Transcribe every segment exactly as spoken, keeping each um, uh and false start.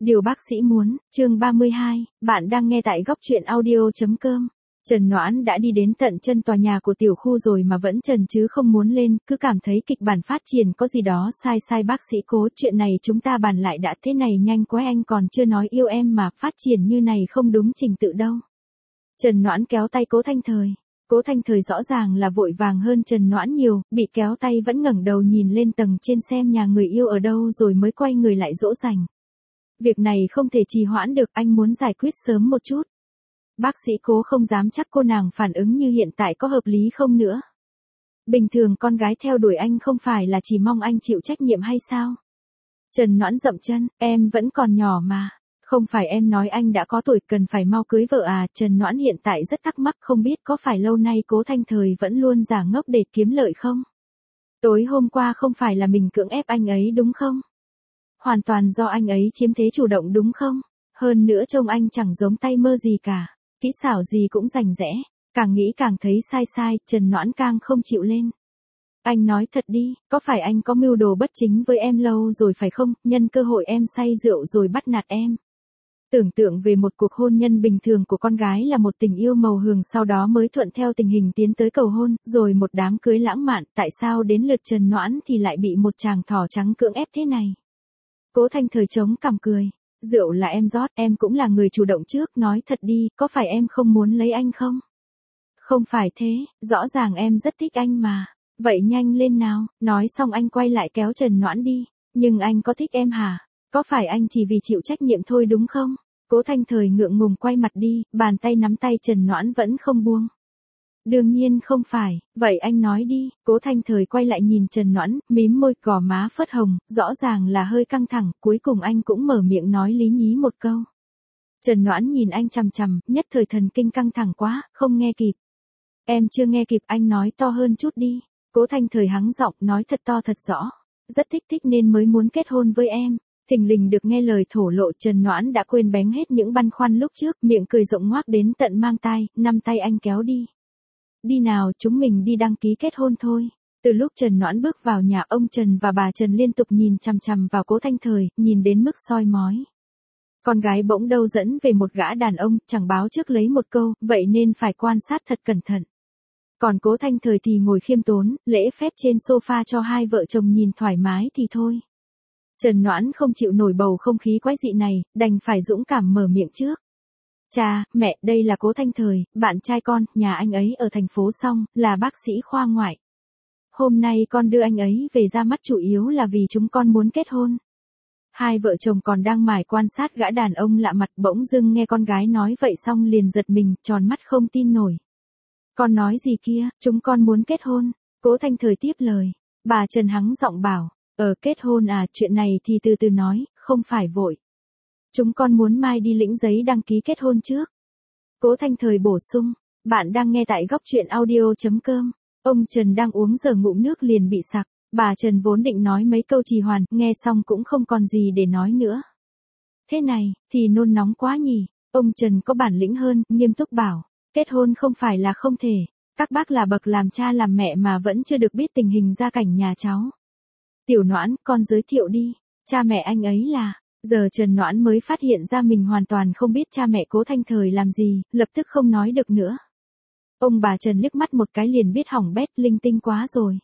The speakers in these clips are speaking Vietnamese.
Điều bác sĩ muốn, chương ba mươi hai, bạn đang nghe tại góc truyện audio.com. Trần Noãn đã đi đến tận chân tòa nhà của tiểu khu rồi mà vẫn trần chứ không muốn lên, cứ cảm thấy kịch bản phát triển có gì đó sai sai. Bác sĩ Cố, chuyện này chúng ta bàn lại đã, thế này nhanh quá, anh còn chưa nói yêu em mà, phát triển như này không đúng trình tự đâu. Trần Noãn kéo tay Cố Thanh Thời. Cố Thanh Thời rõ ràng là vội vàng hơn Trần Noãn nhiều, bị kéo tay vẫn ngẩng đầu nhìn lên tầng trên xem nhà người yêu ở đâu rồi mới quay người lại dỗ dành. Việc này không thể trì hoãn được, anh muốn giải quyết sớm một chút. Bác sĩ Cố không dám chắc cô nàng phản ứng như hiện tại có hợp lý không nữa. Bình thường con gái theo đuổi anh không phải là chỉ mong anh chịu trách nhiệm hay sao? Trần Noãn dậm chân, em vẫn còn nhỏ mà. Không phải em nói anh đã có tuổi cần phải mau cưới vợ à? Trần Noãn hiện tại rất thắc mắc, không biết có phải lâu nay Cố Thanh Thời vẫn luôn giả ngốc để kiếm lợi không? Tối hôm qua không phải là mình cưỡng ép anh ấy đúng không? Hoàn toàn do anh ấy chiếm thế chủ động đúng không? Hơn nữa trông anh chẳng giống tay mơ gì cả, kỹ xảo gì cũng rành rẽ, càng nghĩ càng thấy sai sai. Trần Noãn càng không chịu lên. Anh nói thật đi, có phải anh có mưu đồ bất chính với em lâu rồi phải không? Nhân cơ hội em say rượu rồi bắt nạt em. Tưởng tượng về một cuộc hôn nhân bình thường của con gái là một tình yêu màu hường, sau đó mới thuận theo tình hình tiến tới cầu hôn, rồi một đám cưới lãng mạn, tại sao đến lượt Trần Noãn thì lại bị một chàng thỏ trắng cưỡng ép thế này? Cố Thanh Thời chống cằm cười, rượu là em rót, em cũng là người chủ động trước, nói thật đi, có phải em không muốn lấy anh không? Không phải thế, rõ ràng em rất thích anh mà, vậy nhanh lên nào. Nói xong anh quay lại kéo Trần Noãn đi, nhưng anh có thích em hả? Có phải anh chỉ vì chịu trách nhiệm thôi đúng không? Cố Thanh Thời ngượng ngùng quay mặt đi, bàn tay nắm tay Trần Noãn vẫn không buông. Đương nhiên không phải, vậy anh nói đi. Cố Thanh Thời quay lại nhìn Trần Noãn, mím môi, gò má phớt hồng, rõ ràng là hơi căng thẳng, cuối cùng anh cũng mở miệng nói lý nhí một câu. Trần Noãn nhìn anh chằm chằm, nhất thời thần kinh căng thẳng quá, không nghe kịp. Em chưa nghe kịp, anh nói to hơn chút đi. Cố Thanh Thời hắng giọng, nói thật to thật rõ. Rất thích thích nên mới muốn kết hôn với em. Thình lình được nghe lời thổ lộ, Trần Noãn đã quên bén hết những băn khoăn lúc trước, miệng cười rộng ngoác đến tận mang tai, năm tay anh kéo đi. Đi nào, chúng mình đi đăng ký kết hôn thôi. Từ lúc Trần Noãn bước vào nhà, ông Trần và bà Trần liên tục nhìn chằm chằm vào Cố Thanh Thời, nhìn đến mức soi mói. Con gái bỗng đâu dẫn về một gã đàn ông, chẳng báo trước lấy một câu, vậy nên phải quan sát thật cẩn thận. Còn Cố Thanh Thời thì ngồi khiêm tốn, lễ phép trên sofa cho hai vợ chồng nhìn thoải mái thì thôi. Trần Noãn không chịu nổi bầu không khí quái dị này, đành phải dũng cảm mở miệng trước. Cha, mẹ, đây là Cố Thanh Thời, bạn trai con, nhà anh ấy ở thành phố Song, là bác sĩ khoa ngoại. Hôm nay con đưa anh ấy về ra mắt chủ yếu là vì chúng con muốn kết hôn. Hai vợ chồng còn đang mải quan sát gã đàn ông lạ mặt, bỗng dưng nghe con gái nói vậy xong liền giật mình, tròn mắt không tin nổi. Con nói gì kia, chúng con muốn kết hôn. Cố Thanh Thời tiếp lời. Bà Trần hắng giọng bảo, ờ kết hôn à, chuyện này thì từ từ nói, không phải vội. Chúng con muốn mai đi lĩnh giấy đăng ký kết hôn trước. Cố Thanh Thời bổ sung, bạn đang nghe tại góc truyện audio.com. Ông Trần đang uống giờ ngụm nước liền bị sặc. Bà Trần vốn định nói mấy câu trì hoãn, nghe xong cũng không còn gì để nói nữa. Thế này, thì nôn nóng quá nhỉ. Ông Trần có bản lĩnh hơn, nghiêm túc bảo, kết hôn không phải là không thể. Các bác là bậc làm cha làm mẹ mà vẫn chưa được biết tình hình gia cảnh nhà cháu. Tiểu Noãn, con giới thiệu đi. Cha mẹ anh ấy là... Giờ Trần Noãn mới phát hiện ra mình hoàn toàn không biết cha mẹ Cố Thanh Thời làm gì, lập tức không nói được nữa. Ông bà Trần liếc mắt một cái liền biết hỏng bét, linh tinh quá rồi.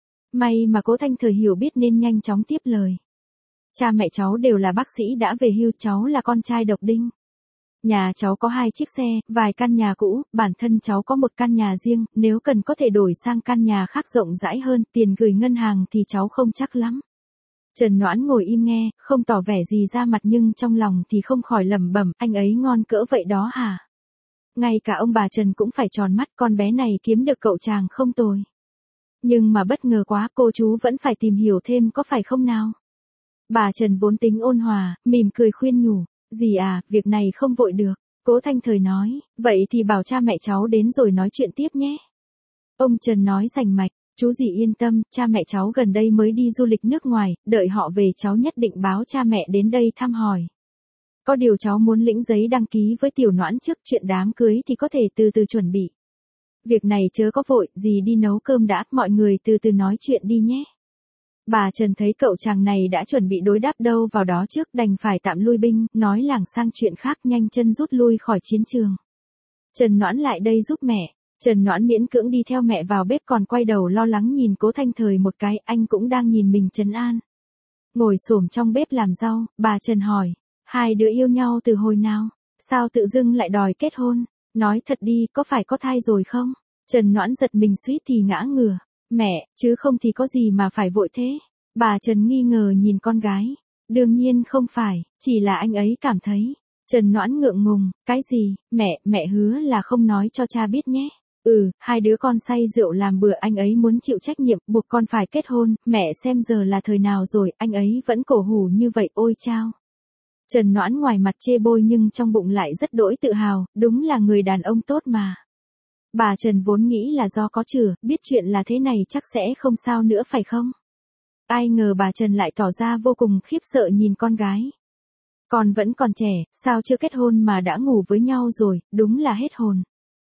May mà Cố Thanh Thời hiểu biết nên nhanh chóng tiếp lời. Cha mẹ cháu đều là bác sĩ đã về hưu, cháu là con trai độc đinh. Nhà cháu có hai chiếc xe, vài căn nhà cũ, bản thân cháu có một căn nhà riêng, nếu cần có thể đổi sang căn nhà khác rộng rãi hơn, tiền gửi ngân hàng thì cháu không chắc lắm. Trần Noãn ngồi im nghe, không tỏ vẻ gì ra mặt nhưng trong lòng thì không khỏi lẩm bẩm, anh ấy ngon cỡ vậy đó hả? Ngay cả ông bà Trần cũng phải tròn mắt, con bé này kiếm được cậu chàng không tồi. Nhưng mà bất ngờ quá, cô chú vẫn phải tìm hiểu thêm có phải không nào? Bà Trần vốn tính ôn hòa, mỉm cười khuyên nhủ, gì à, việc này không vội được. Cố Thanh Thời nói, vậy thì bảo cha mẹ cháu đến rồi nói chuyện tiếp nhé. Ông Trần nói rành mạch. Chú dì yên tâm, cha mẹ cháu gần đây mới đi du lịch nước ngoài, đợi họ về cháu nhất định báo cha mẹ đến đây thăm hỏi. Có điều cháu muốn lĩnh giấy đăng ký với Tiểu Noãn trước, chuyện đám cưới thì có thể từ từ chuẩn bị. Việc này chớ có vội, dì đi nấu cơm đã, mọi người từ từ nói chuyện đi nhé. Bà Trần thấy cậu chàng này đã chuẩn bị đối đáp đâu vào đó trước, đành phải tạm lui binh, nói lảng sang chuyện khác, nhanh chân rút lui khỏi chiến trường. Trần Noãn lại đây giúp mẹ. Trần Noãn miễn cưỡng đi theo mẹ vào bếp, còn quay đầu lo lắng nhìn Cố Thanh Thời một cái, anh cũng đang nhìn mình trấn an. Ngồi xổm trong bếp làm rau, bà Trần hỏi, hai đứa yêu nhau từ hồi nào? Sao tự dưng lại đòi kết hôn? Nói thật đi, có phải có thai rồi không? Trần Noãn giật mình suýt thì ngã ngửa. Mẹ, chứ không thì có gì mà phải vội thế? Bà Trần nghi ngờ nhìn con gái. Đương nhiên không phải, chỉ là anh ấy cảm thấy. Trần Noãn ngượng ngùng, cái gì? Mẹ, mẹ hứa là không nói cho cha biết nhé. Ừ, hai đứa con say rượu làm bừa, anh ấy muốn chịu trách nhiệm, buộc con phải kết hôn, mẹ xem giờ là thời nào rồi, anh ấy vẫn cổ hủ như vậy, ôi chao. Trần Noãn ngoài mặt chê bôi nhưng trong bụng lại rất đỗi tự hào, đúng là người đàn ông tốt mà. Bà Trần vốn nghĩ là do có chửa, biết chuyện là thế này chắc sẽ không sao nữa phải không? Ai ngờ bà Trần lại tỏ ra vô cùng khiếp sợ nhìn con gái. Con vẫn còn trẻ, sao chưa kết hôn mà đã ngủ với nhau rồi, đúng là hết hồn.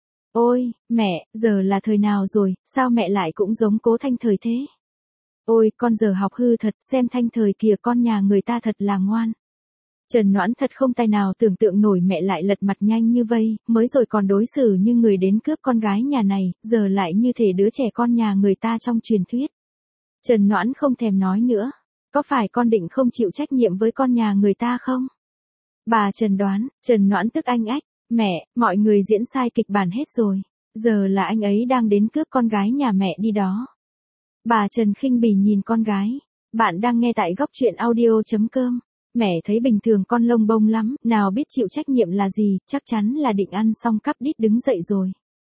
Ôi, mẹ, giờ là thời nào rồi, sao mẹ lại cũng giống Cố Thanh Thời thế? Ôi, con giờ học hư thật, xem Thanh Thời kìa, con nhà người ta thật là ngoan. Trần Noãn thật không tài nào tưởng tượng nổi mẹ lại lật mặt nhanh như vây, mới rồi còn đối xử như người đến cướp con gái nhà này, giờ lại như thể đứa trẻ con nhà người ta trong truyền thuyết. Trần Noãn không thèm nói nữa, có phải con định không chịu trách nhiệm với con nhà người ta không? Bà Trần đoán, Trần Noãn tức anh ách, mẹ, mọi người diễn sai kịch bản hết rồi, giờ là anh ấy đang đến cướp con gái nhà mẹ đi đó. Bà Trần khinh bỉ nhìn con gái, bạn đang nghe tại góc truyện audio chấm com. Mẹ thấy bình thường con lông bông lắm, nào biết chịu trách nhiệm là gì, chắc chắn là định ăn xong cắp đít đứng dậy rồi.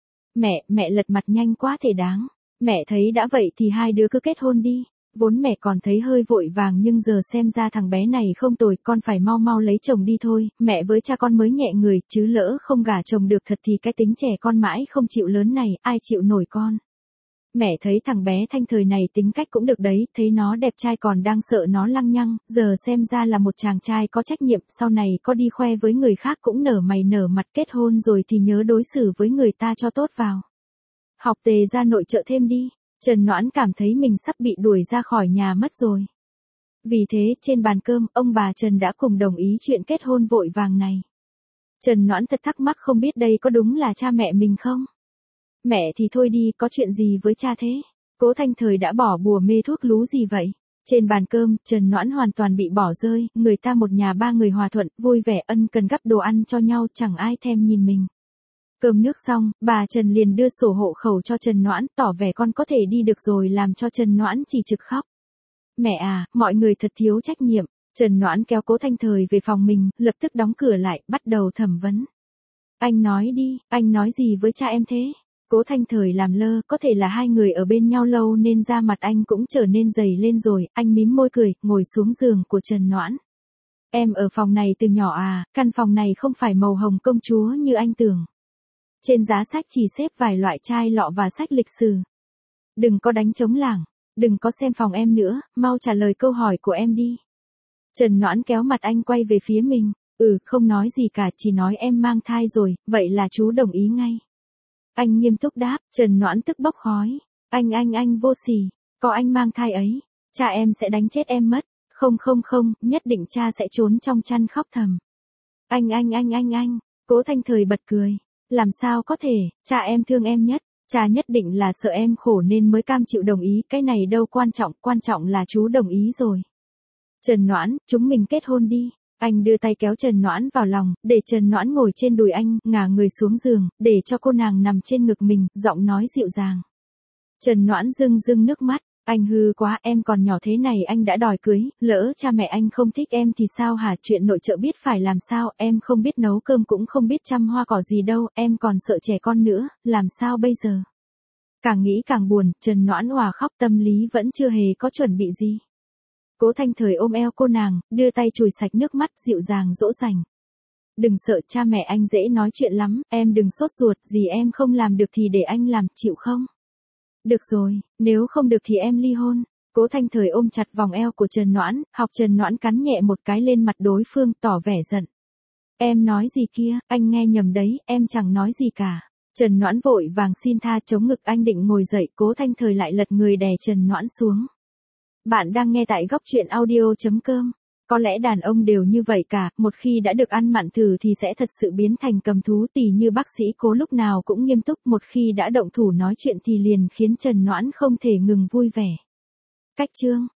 Mẹ, mẹ lật mặt nhanh quá thể đáng. Mẹ thấy đã vậy thì hai đứa cứ kết hôn đi. Vốn mẹ còn thấy hơi vội vàng nhưng giờ xem ra thằng bé này không tồi, con phải mau mau lấy chồng đi thôi. Mẹ với cha con mới nhẹ người, chứ lỡ không gả chồng được thật thì cái tính trẻ con mãi không chịu lớn này, ai chịu nổi con. Mẹ thấy thằng bé Thanh Thời này tính cách cũng được đấy, thấy nó đẹp trai còn đang sợ nó lăng nhăng, giờ xem ra là một chàng trai có trách nhiệm, sau này có đi khoe với người khác cũng nở mày nở mặt, kết hôn rồi thì nhớ đối xử với người ta cho tốt vào. Học tề ra nội trợ thêm đi. Trần Noãn cảm thấy mình sắp bị đuổi ra khỏi nhà mất rồi. Vì thế trên bàn cơm, ông bà Trần đã cùng đồng ý chuyện kết hôn vội vàng này. Trần Noãn thật thắc mắc không biết đây có đúng là cha mẹ mình không? Mẹ thì thôi đi, có chuyện gì với cha thế? Cố Thanh Thời đã bỏ bùa mê thuốc lú gì vậy? Trên bàn cơm, Trần Noãn hoàn toàn bị bỏ rơi, người ta một nhà ba người hòa thuận, vui vẻ ân cần gắp đồ ăn cho nhau, chẳng ai thèm nhìn mình. Cơm nước xong, bà Trần liền đưa sổ hộ khẩu cho Trần Noãn, tỏ vẻ con có thể đi được rồi, làm cho Trần Noãn chỉ trực khóc. Mẹ à, mọi người thật thiếu trách nhiệm. Trần Noãn kéo Cố Thanh Thời về phòng mình, lập tức đóng cửa lại, bắt đầu thẩm vấn. Anh nói đi, anh nói gì với cha em thế? Cố Thanh Thời làm lơ, có thể là hai người ở bên nhau lâu nên da mặt anh cũng trở nên dày lên rồi, anh mím môi cười, ngồi xuống giường của Trần Noãn. Em ở phòng này từ nhỏ à, căn phòng này không phải màu hồng công chúa như anh tưởng. Trên giá sách chỉ xếp vài loại chai lọ và sách lịch sử. Đừng có đánh trống lảng, đừng có xem phòng em nữa, mau trả lời câu hỏi của em đi. Trần Noãn kéo mặt anh quay về phía mình, ừ, không nói gì cả, chỉ nói em mang thai rồi, vậy là chú đồng ý ngay. Anh nghiêm túc đáp, Trần Noãn tức bốc khói, anh anh anh vô sỉ, có anh mang thai ấy, cha em sẽ đánh chết em mất, không không không, nhất định cha sẽ trốn trong chăn khóc thầm. Anh anh anh anh anh, Cố Thanh Thời bật cười. Làm sao có thể, cha em thương em nhất, cha nhất định là sợ em khổ nên mới cam chịu đồng ý, cái này đâu quan trọng, quan trọng là chú đồng ý rồi. Trần Noãn, chúng mình kết hôn đi. Anh đưa tay kéo Trần Noãn vào lòng, để Trần Noãn ngồi trên đùi anh, ngả người xuống giường, để cho cô nàng nằm trên ngực mình, giọng nói dịu dàng. Trần Noãn rưng rưng nước mắt. Anh hư quá, em còn nhỏ thế này anh đã đòi cưới, lỡ cha mẹ anh không thích em thì sao hả? Chuyện nội trợ biết phải làm sao, em không biết nấu cơm cũng không biết chăm hoa cỏ gì đâu, em còn sợ trẻ con nữa, làm sao bây giờ? Càng nghĩ càng buồn, Trần Noãn òa khóc, tâm lý vẫn chưa hề có chuẩn bị gì. Cố Thanh Thời ôm eo cô nàng, đưa tay chùi sạch nước mắt, dịu dàng dỗ dành. Đừng sợ, cha mẹ anh dễ nói chuyện lắm, em đừng sốt ruột, gì em không làm được thì để anh làm, chịu không? Được rồi, nếu không được thì em ly hôn. Cố Thanh Thời ôm chặt vòng eo của Trần Noãn, học Trần Noãn cắn nhẹ một cái lên mặt đối phương, tỏ vẻ giận. Em nói gì kia, anh nghe nhầm đấy, em chẳng nói gì cả. Trần Noãn vội vàng xin tha, chống ngực anh định ngồi dậy, Cố Thanh Thời lại lật người đè Trần Noãn xuống. Bạn đang nghe tại góc truyện audio.com. Có lẽ đàn ông đều như vậy cả, một khi đã được ăn mặn thử thì sẽ thật sự biến thành cầm thú, tỉ như bác sĩ Cố lúc nào cũng nghiêm túc, một khi đã động thủ nói chuyện thì liền khiến Trần Noãn không thể ngừng vui vẻ. Cách chương